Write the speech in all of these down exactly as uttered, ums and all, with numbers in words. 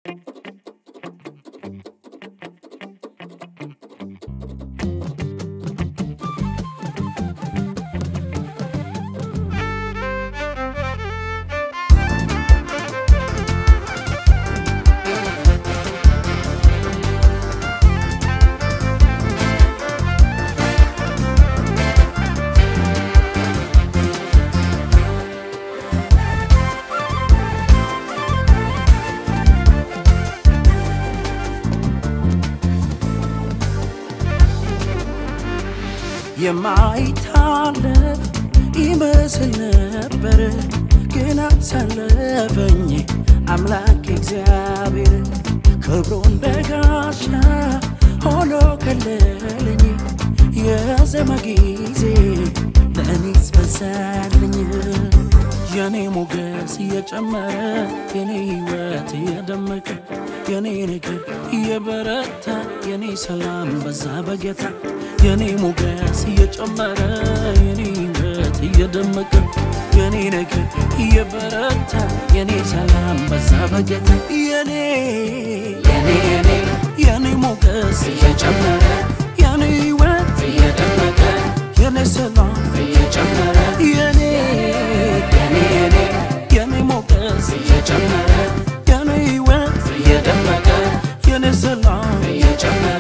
የማይታለፍ ይመስል ነበር ግን አሳለፈኝ አምላክ እግዚአብሔር ክብሩን በጋሻ ሆኖ ከለለኝ የዘመ ጊዜ ለእኔስ በዛልኝ የኔ ሞገስ እየጨመረ የኔ ሕይወት እየደመቀ የኔ ነገር እየበረታ የኔ ሰላም በዛ በጌታ የኔ ሞገስ እየጨመረ የኔ ሕይወት እየደመቀ የኔ ነገር እየበረታ የኔ ሰላም በዛ በጌታ የኔ የኔ የኔ የኔ ሞገስ እየጨመረ የኔ ሕይወት እየደመቀ የኔ ሰላም እየጨመረ የኔ የኔ የኔ የኔ ሞገስ እየጨመረ የኔ ሕይወት እየደመቀ የኔ ሰላም እየጨመረ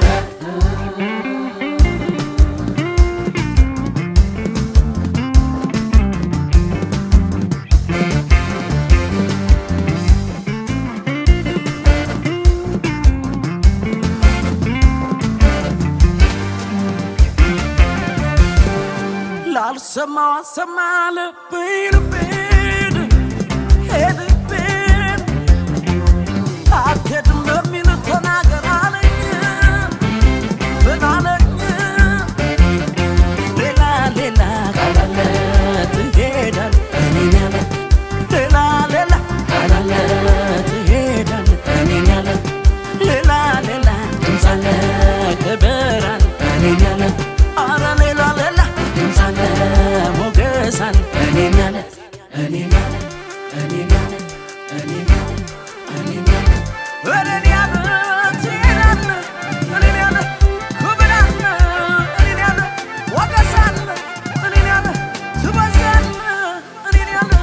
Sama sama lebih lebih lebih akhir memilih tenaga alanya benalanya lela lela kalala terhedan ini nyala lela lela kalala terhedan ini nyala lela lela tumsala keberan ini nyala ara lela lela tumsala mogesan ini nyala ini nyala ini nyala ini nyala ini nyala ini nyala tirana ini nyala kuberana ini nyala mogesan ini nyala tubasan ini nyala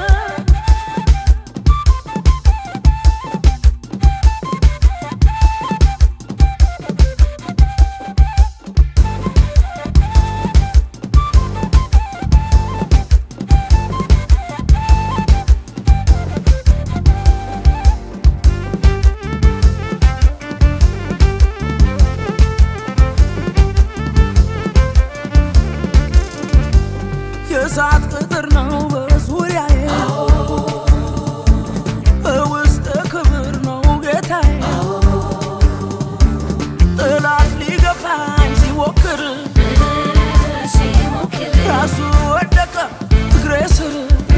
የሳት ቅጥር ነው በዙሪያዬ በውስጥ ክብር ነው ጌታዬ ጠላት ሊገፋኝ ሲሞክር ራሱ ወደቀ እግሬ ስር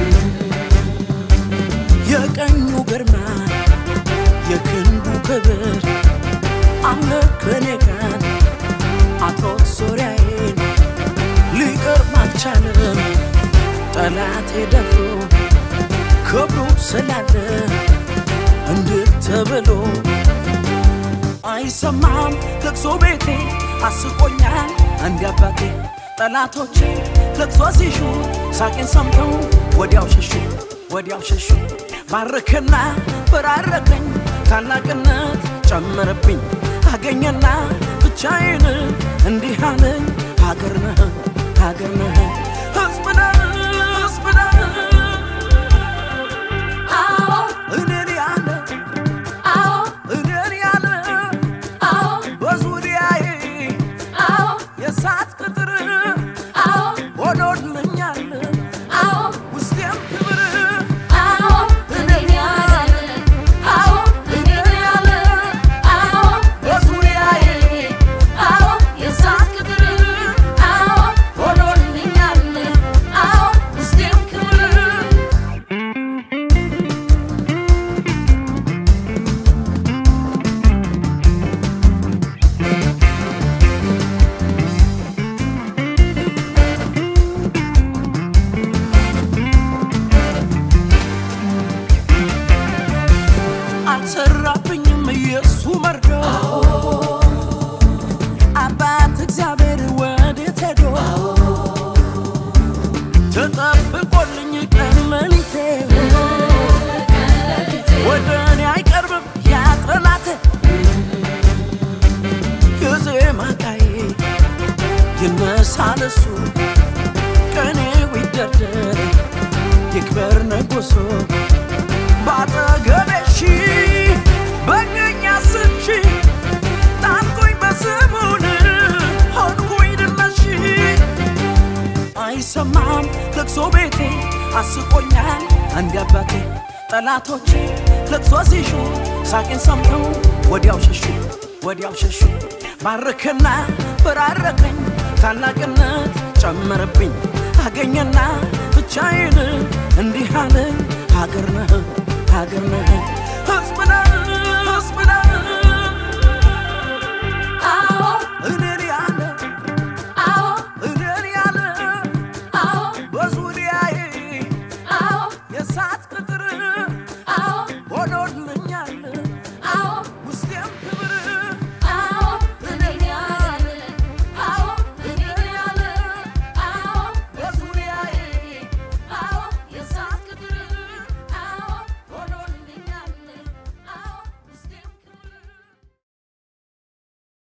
የቀኙ ግርማ የክንዱ ክብር አምላክ ከኔ ጋር አጥሮት ዙሪያዬን ሊቀርብ አልቻለም ጠላቴ ደፍሮ ክብሩ ስላለ እንድትብሎ አይሰማም ለቅሶ ቤቴ አስቆኛል አንድ አባቴ ጠላቶቼ ለቅሶ ሲሹ ሳቄን ሰምተው ወዲያው ሸሹ ወዲያው ሸሹ ባረከና በራረከኝ ታላቅነት ጨመረብኝ አገኘና ብቻዬን እንዲህ አለኝ ሀገር ነህ ሀገር ነህ ሕዝብ ነህ ሕዝብ ነህ አዎ እኔን ያለ አዎ እኔን ያለ አዎ በዙሪያዬ አዎ የሳት ቅጥር አዎ ሆኖልኛል አዎ ውስጤም ክብር አዎ እኔን ያለ አዎ እኔን ያለ አዎ በዙሪያዬ አዎ የሳት ቅጥር አዎ ሆኖልኛል አዎ ውስጤም ክብር አልሰራብኝም እንዲያባቴ ጠላቶች ለቅሶ ሲሹ ሳቄን ሰምተው ወዲያው ሸሹ ወዲያው ሸሹ ባረከና በራረከኝ ታላቅነት ጨመረብኝ አገኘና ብቻዬን እንዲህ አለ ሀገር ነህ ሀገር ነህ ህዝብ ነህ